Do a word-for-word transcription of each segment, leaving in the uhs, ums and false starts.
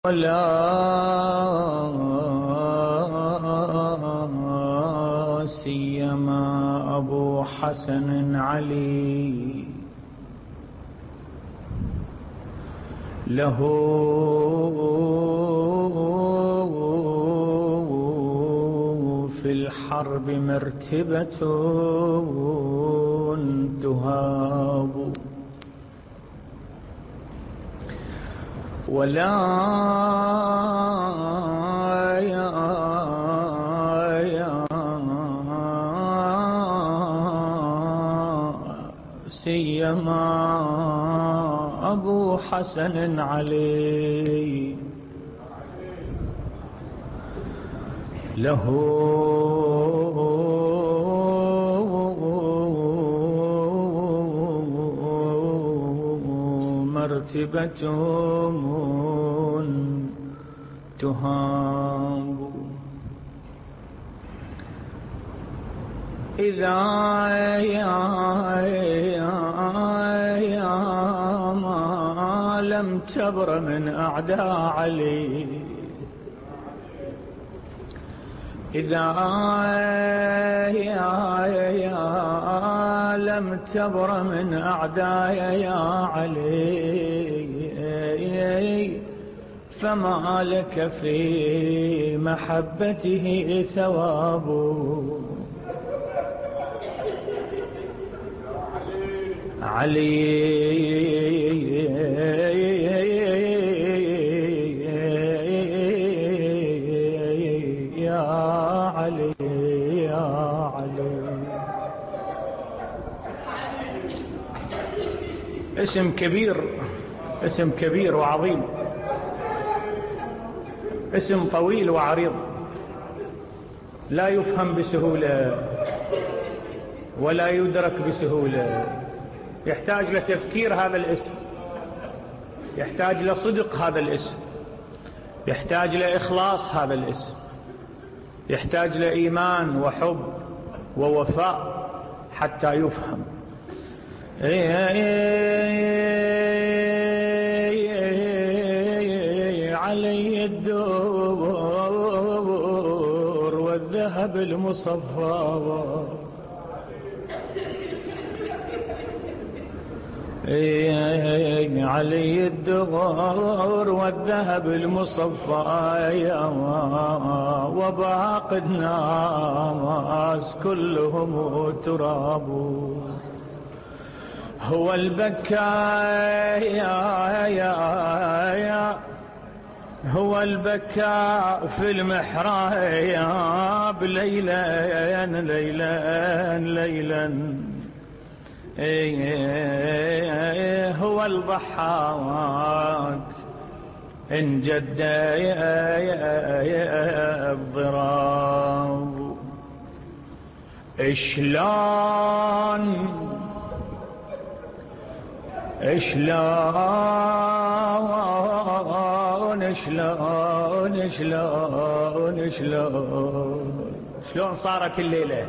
ولا سيما أبو حسن علي له في الحرب مرتبة تهاب ولا يا يا سيما أبو حسن علي له مرتبة تهاب إذا يا يا ما لم تبر من أعداء علي إذا يا يا لم تبر من أعداء يا علي فما لك في محبته ثواب علي يا علي يا علي. اسم كبير، اسم كبير وعظيم، اسم طويل وعريض، لا يفهم بسهولة ولا يدرك بسهولة، يحتاج لتفكير هذا الاسم، يحتاج لصدق هذا الاسم، يحتاج لإخلاص هذا الاسم، يحتاج لإيمان وحب ووفاء حتى يفهم. علي الدور والذهب المصفى، علي الدور والذهب المصفى وباقي الناس كلهم تراب. هو البكاء يا يا يا هو البكاء في المحراب ليلا ليلا ليلا، هو الضحاك إن جد الضراب. إشلون إشلون إشلون إشلون إشلون شلون صارت الليلة؟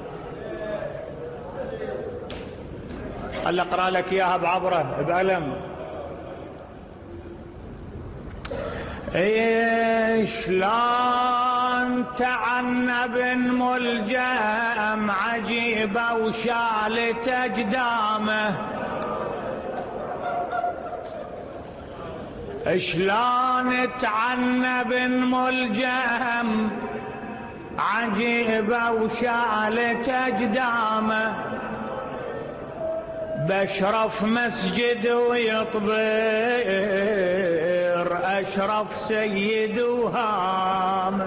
خل أقرأ لك إياها بعبرة بألم. شلون تعنب ملجم عجيبة وشالت أجدامه، شلون تعنب ملجم عجيبة وشالت أجدامه، بشرف مسجد ويطبر أشرف سيد وهام.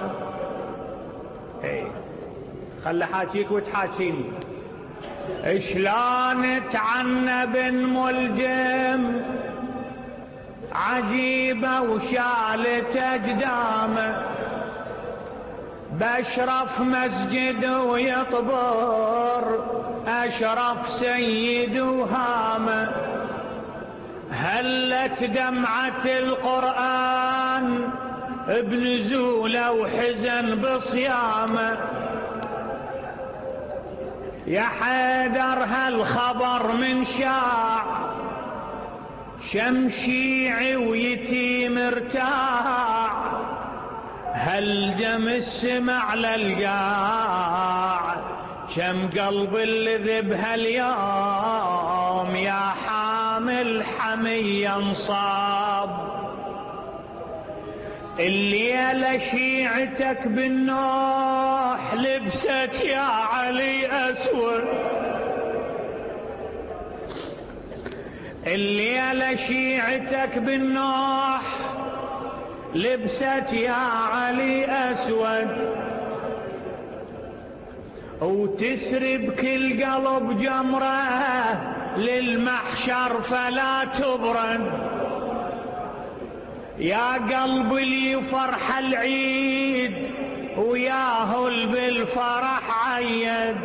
خلي حاكيك وتحاكيني. شلون تعنب ملجم عجيبة وشالت أجدامه، بشرف مسجد ويطبر أشرف سيد وهامة. هلت دمعة القرآن بنزوله وحزن بصيامه، يا حيدر هالخبر من شاع شمشيعي ويتيم ارتاح ألجم السمع للقاع كم قلب اللي ذبها اليوم يا حامل حميا صاب. الليلة شيعتك بالنوح لبست يا علي أسود. الليلة شيعتك بالنوح لبست يا علي أسود، وتسري بكل قلب جمرة للمحشر فلا تبرد. يا قلب لي فرح العيد وياهل بالفرح عيد،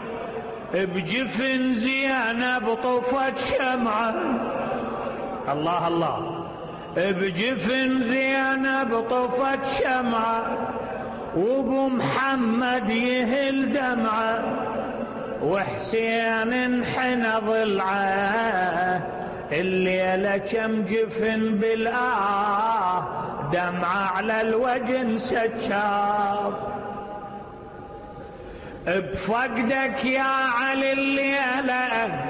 بجفن زينب طفت شمعة. الله الله. بجفن زينب طفت شمعة وابو محمد يهل دمعة، وحسين انحنى ضلعه. الليلة كم جفن بالآه دمعة على الوجه سجاب. بفقدك يا علي الليلة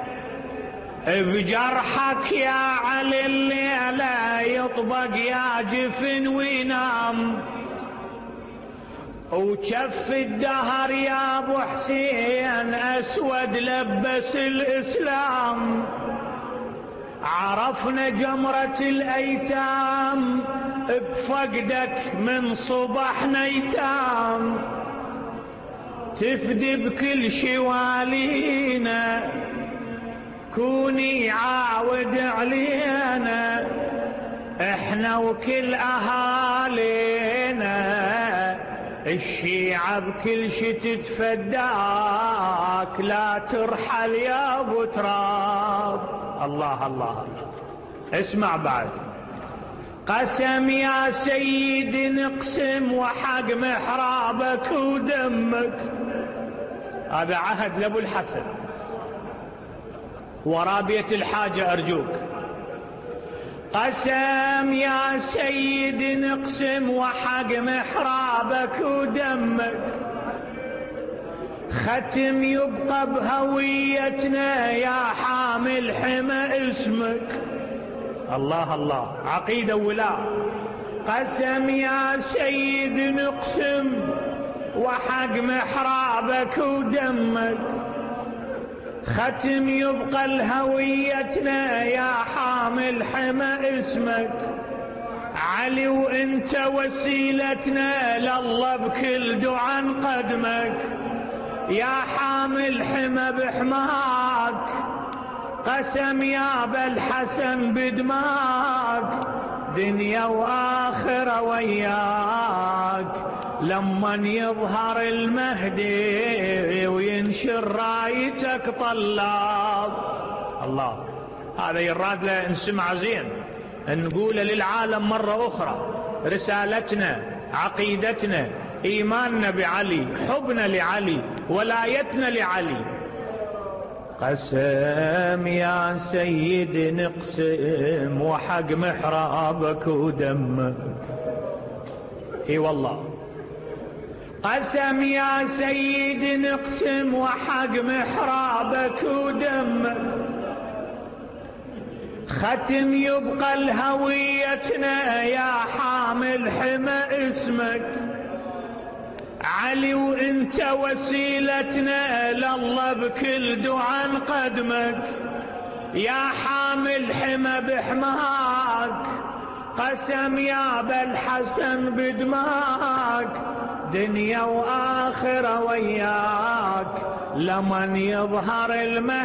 بجرحك يا علي الليلة يطبق يا جفن وينام، وشف الدهر يا ابو حسين اسود لبس الاسلام. عرفنا جمرة الايتام بفقدك من صبح نيتام، تفدي بكل شوالينا كوني عاود علينا، احنا وكل اهالينا الشيعة بكل شي تتفداك، لا ترحل يا ابو تراب. الله الله. اسمع بعد. قسم يا سيدي نقسم وحق محرابك ودمك. هذا عهد لابو الحسن ورابية الحاجة أرجوك. قسم يا سيدي نقسم وحق محرابك ودمك، ختم يبقى بهويتنا يا حامل حمى اسمك. الله الله. عقيدة ولا. قسم يا سيدي نقسم وحق محرابك ودمك، ختم يبقى لهويتنا يا حامل حمى اسمك. علي وانت وسيلتنا لله بكل دعاء قدمك، يا حامل حمى بحماك. قسم يا بالحسن بدماك، دنيا واخره وياك. لمن يظهر المهدي وينشر رايتك طلاب. الله. هذا يراد له نسمع زين، نقوله للعالم مرة أخرى. رسالتنا، عقيدتنا، إيماننا بعلي، حبنا لعلي، ولايتنا لعلي. قسم يا سيد نقسم وحق محرابك ودمك. اي والله. قسم يا سيد نقسم وحق محرابك ودمك، ختم يبقى لهويتنا يا حامل حمى اسمك. علي وانت وسيلتنا لله بكل دعاء قدمك، يا حامل حمى بحماك. قسم يا بالحسن بدماك، دنيا واخره وياك. لمن يظهر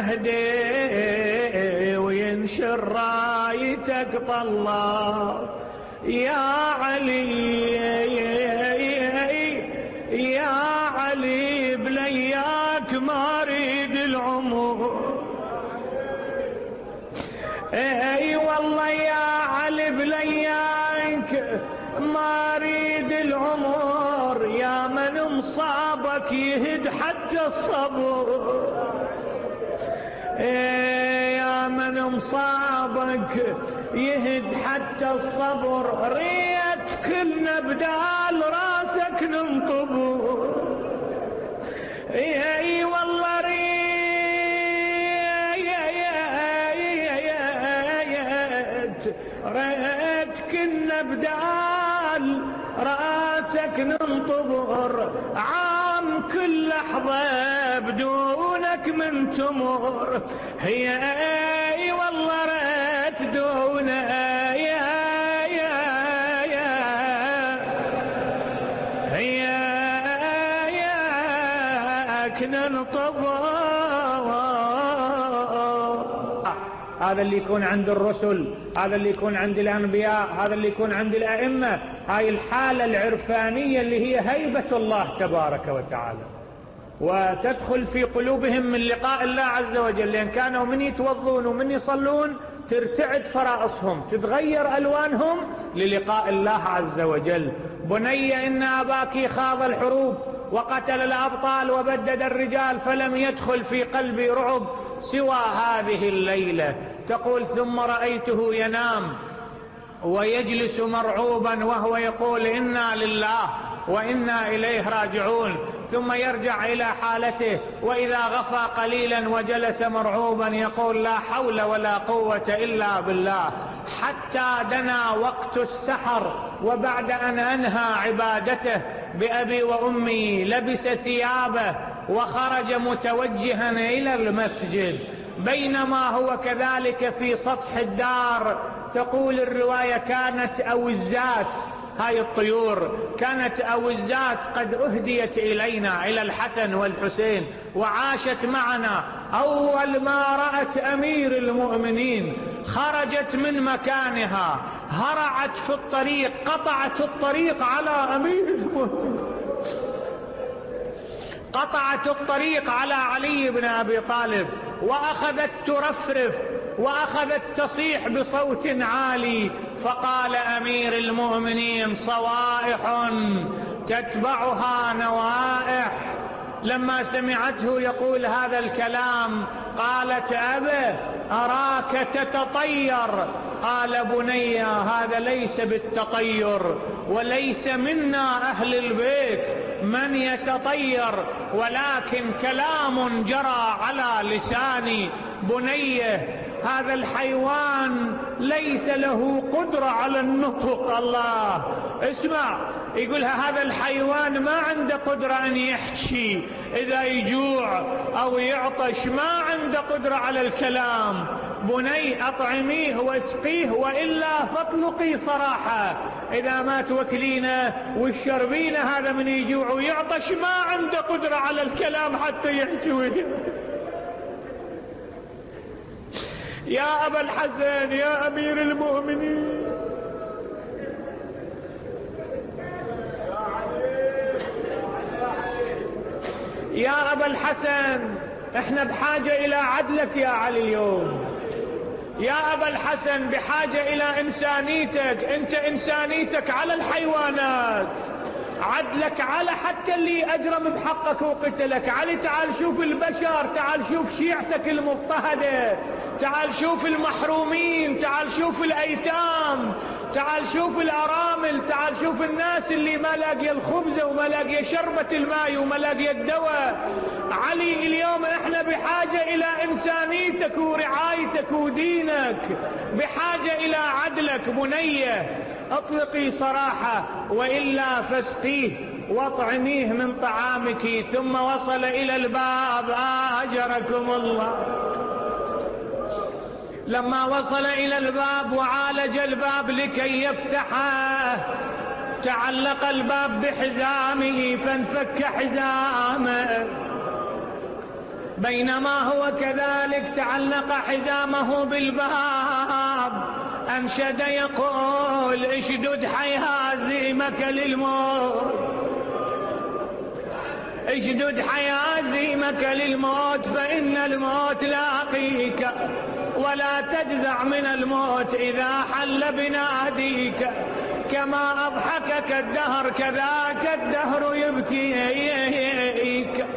المهدي وينشر رايتك طلاب. يا علي يا علي بلياك ما اريد العمر. اي والله يا علي بلياك ما اريد العمر، يا من مصابك يهد حتى الصبر. يا من مصابك يهد حتى الصبر، ريت كلنا بدال راسك ننطبر. اي والله ريت ريت كنا بدال راسك ننطبر، عام كل لحظة بدونك من تمر. هي اي والله ريت دونك يا يا يا هي ياك ننطبر. هذا اللي يكون عند الرسل، هذا اللي يكون عند الأنبياء، هذا اللي يكون عند الأئمة. هاي الحالة العرفانية اللي هي هيبة الله تبارك وتعالى، وتدخل في قلوبهم من لقاء الله عز وجل، لأن كانوا من يتوضون ومن يصلون ترتعد فرائصهم، تتغير ألوانهم للقاء الله عز وجل. بني إن أباك خاض الحروب وقتل الأبطال وبدد الرجال، فلم يدخل في قلبي رعب سوى هذه الليلة. تقول ثم رأيته ينام ويجلس مرعوبا وهو يقول إنا لله وإنا إليه راجعون، ثم يرجع إلى حالته وإذا غفى قليلا وجلس مرعوبا يقول لا حول ولا قوة إلا بالله، حتى دنا وقت السحر. وبعد أن أنهى عبادته بأبي وأمي لبس ثيابه وخرج متوجها إلى المسجد. بينما هو كذلك في سطح الدار، تقول الرواية كانت أوزات، هاي الطيور كانت أوزات قد أهديت إلينا إلى الحسن والحسين وعاشت معنا. أول ما رأت أمير المؤمنين خرجت من مكانها، هرعت في الطريق، قطعت الطريق على أمير المؤمنين، قطعت الطريق على علي بن أبي طالب، وأخذت ترفرف وأخذت تصيح بصوت عالي. فقال أمير المؤمنين صوائح تتبعها نوائح. لما سمعته يقول هذا الكلام قالت أبه أراك تتطير. قال بني هذا ليس بالتطير، وليس منا أهل البيت من يتطير، ولكن كلام جرى على لساني. بني هذا الحيوان ليس له قدرة على النطق. الله اسمع، يقولها هذا الحيوان ما عنده قدرة أن يحكي، إذا يجوع أو يعطش ما عنده قدرة على الكلام. بني أطعميه واسقيه وإلا فاطلقي صراحة، إذا ما توكلينه والشربينه هذا من يجوع ويعطش ما عنده قدرة على الكلام حتى يحكي. يا أبا الحسن يا أمير المؤمنين، يا أبا الحسن احنا بحاجة إلى عدلك يا علي اليوم. يا أبا الحسن بحاجة إلى إنسانيتك، أنت إنسانيتك على الحيوانات، عدلك على حتى اللي أجرم بحقك وقتلك. علي تعال شوف البشر، تعال شوف شيعتك المضطهدة، تعال شوف المحرومين، تعال شوف الأيتام، تعال شوف الأرامل، تعال شوف الناس اللي ما لاقي الخبز وما لاقي شربة الماء وما لاقي الدواء. علي اليوم احنا بحاجة إلى إنسانيتك ورعايتك ودينك، بحاجة إلى عدلك. بنية اطلقي صراحة وإلا فاسقيه واطعميه من طعامك. ثم وصل إلى الباب، آجركم الله. لما وصل إلى الباب وعالج الباب لكي يفتحه، تعلق الباب بحزامه فانفك حزامه. بينما هو كذلك تعلق حزامه بالباب، أنشد يقول اشدد حيازيمك للموت، اشدد حيازيمك للموت فإن الموت لاقيك، ولا تجزع من الموت إذا حل بناديك. كما أضحكك الدهر كذاك الدهر يبكيك.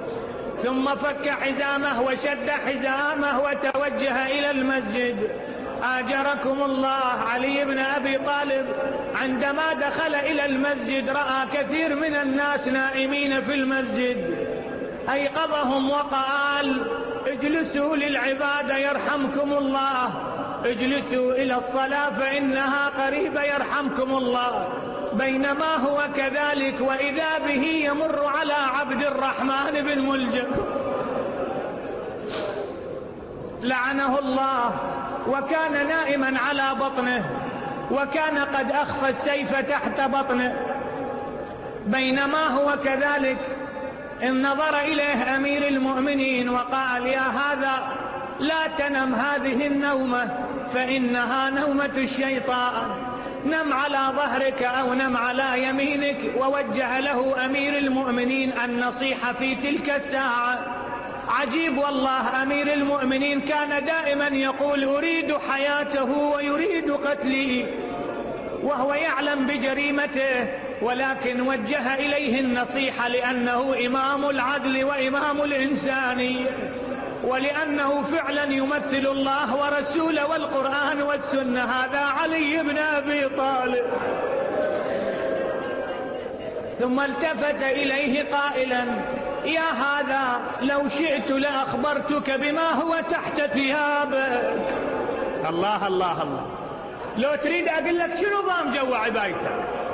ثم فك حزامه وشد حزامه وتوجه إلى المسجد. آجركم الله علي بن أبي طالب عندما دخل إلى المسجد رأى كثير من الناس نائمين في المسجد، أيقظهم وقال: اجلسوا للعبادة يرحمكم الله، اجلسوا إلى الصلاة فإنها قريبة يرحمكم الله. بينما هو كذلك وإذا به يمر على عبد الرحمن بن ملجم لعنه الله، وكان نائما على بطنه، وكان قد أخفى السيف تحت بطنه. بينما هو كذلك إن نظر إليه أمير المؤمنين وقال: يا هذا لا تنم هذه النومة فإنها نومة الشيطان، نم على ظهرك أو نم على يمينك. ووجه له أمير المؤمنين النصيحة في تلك الساعة. عجيب والله، أمير المؤمنين كان دائما يقول: أريد حياته ويريد قتلي، وهو يعلم بجريمته، ولكن وجه إليه النصيحة لأنه إمام العدل وإمام الإنسانية، ولأنه فعلا يمثل الله ورسوله والقرآن والسنة. هذا علي بن أبي طالب. ثم التفت إليه قائلا: يا هذا لو شئت لأخبرتك بما هو تحت ثيابك. الله الله الله، لو تريد أقول لك شنو ضام جوا عبايتك.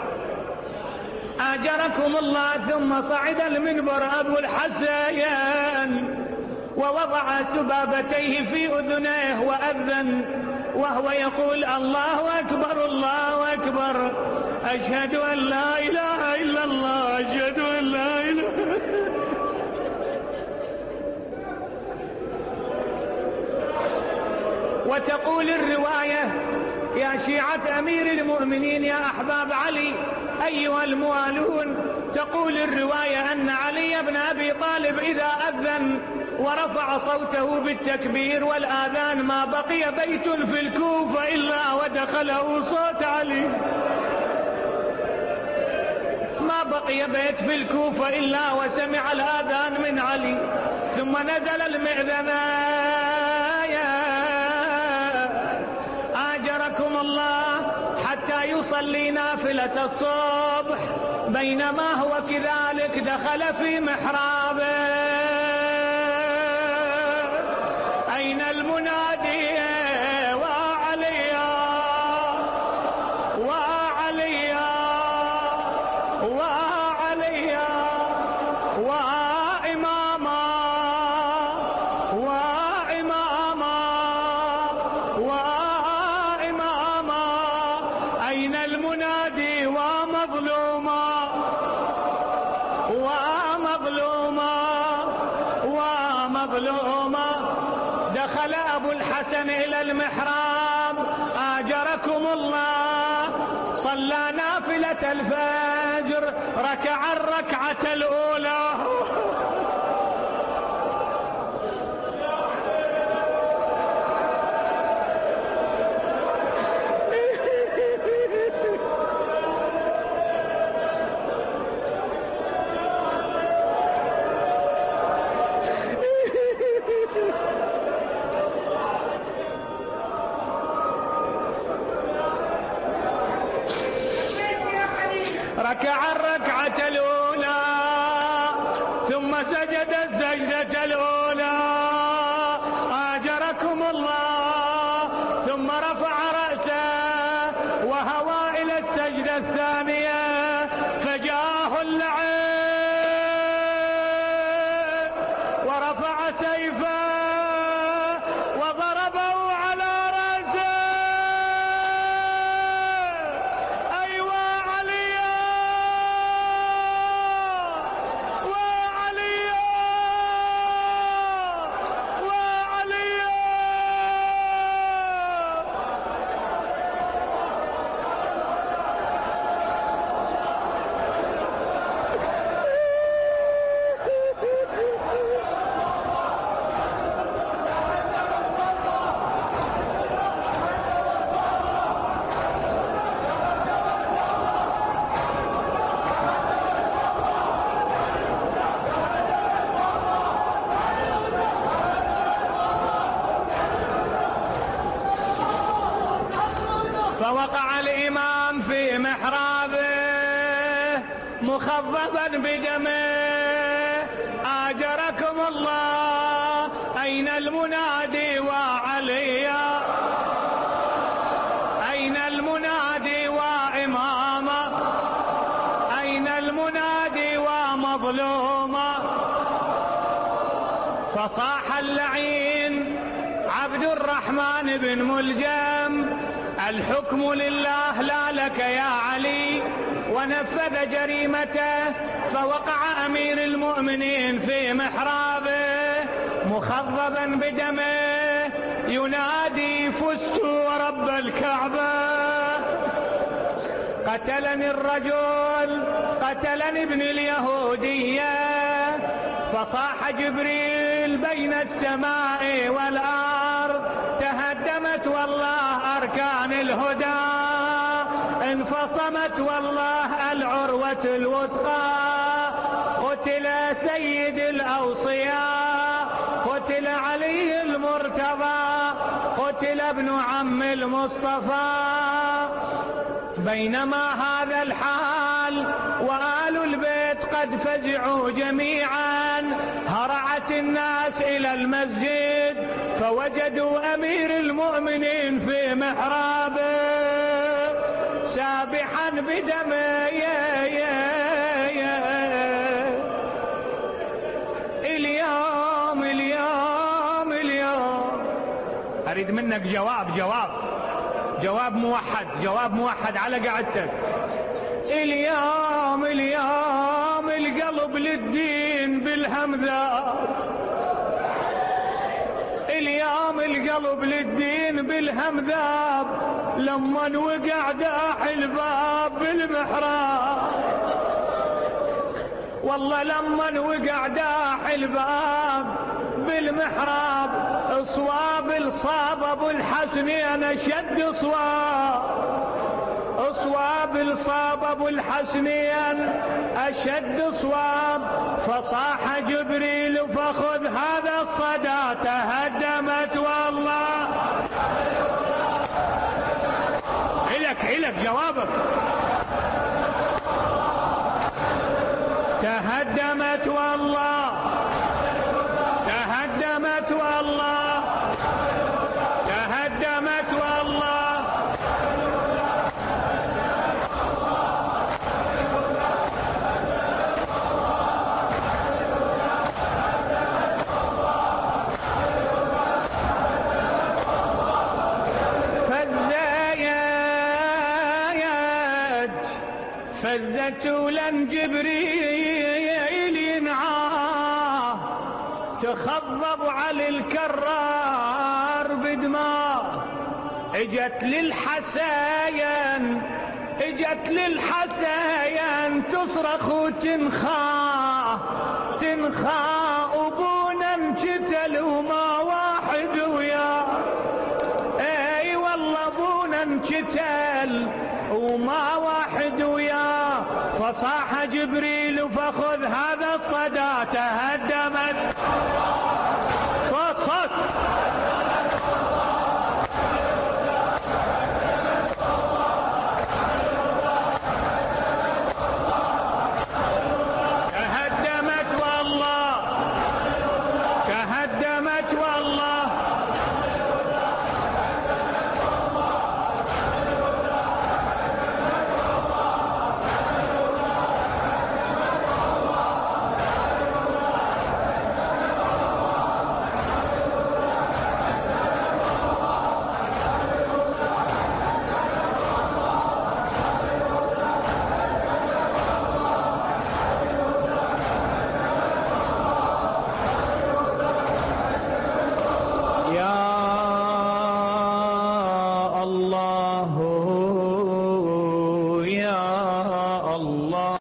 آجركم الله. ثم صعد المنبر أبو الحسن ووضع سبابتيه في أذنيه وأذن وهو يقول: الله أكبر الله أكبر، أشهد أن لا إله إلا الله، أشهد أن لا إله. وتقول الرواية: يا شيعة أمير المؤمنين، يا أحباب علي أيها الموالون، تقول الرواية أن علي بن أبي طالب إذا أذن ورفع صوته بالتكبير والآذان ما بقي بيت في الكوفة إلا ودخله صوت علي، ما بقي بيت في الكوفة إلا وسمع الآذان من علي. ثم نزل المئذنة: آجركم الله، حتى يصلي نافلة الصبح. بينما هو كذلك دخل في محرابه. أين المنادي؟ وعليا وعليا وعليا وإماما وإماما وإماما. أين المنادي؟ ومظلوما ومظلوما ومظلوما. دخل أبو الحسن إلى المحراب. آجركم الله، صلى نافلة الفجر، ركع الركعة الأولى. ركع الركعة الأولى ثم سجد السجدة الأولى. آجركم الله. ثم رفع رأسه وهوى إلى السجدة الثانية، فجاءه اللعين ورفع سيفه وضربه على رأسه. أيوة عليا وعليا وعليا. محرابه مخضبا بدمه. آجركم الله أين المنادي وعليا، أين المنادي وإماما، أين المنادي ومظلوما. فصاح اللعين عبد الرحمن بن ملجم الحكم لله لا لك يا علي، ونفذ جريمته. فوقع أمير المؤمنين في محرابه مخضبا بدمه ينادي فزت ورب الكعبة. قتلني الرجل، قتلني ابن اليهودية. فصاح جبريل بين السماء والأرض تهدمت والله أركان الهدى، انفصمت والله العروة الوثقى. قتل سيد الأوصياء، قتل علي المرتضى، قتل ابن عم المصطفى. بينما هذا الحال وآل البيت قد فزعوا جميعا، هرعت الناس إلى المسجد فوجدوا أمير المؤمنين في محرابه سابحا بدمه. يا يا يا اليوم اليوم اليوم أريد منك جواب جواب جواب موحد جواب موحد على قعدتك. اليوم اليوم القلب للدين بالهم ذاب، اليوم القلب للدين بالهم ذاب. لما وقع داح الباب بالمحراب، والله لما وقع داح الباب بالمحراب اصواب الصاب ابو الحسنين اشد صواب، اصواب الصاب ابو الحسنين اشد صواب. فصاح جبريل فخذ هذا الصدى تهدمت والله. إلك إلك جوابك. تهدمت والله، تهدمت والله، تهدمت والله. فزت ولن جبريل ينعاه تخضب على الكرار بدماه. اجت للحساين، اجت للحساين تصرخ وتنخاه تنخاه. ابونا انقتل وما واحد وياه، اي والله ابونا انقتل وما واحد وياه. فصاح جبريل فخذ هذا الصدى تهدمت. صوت صوت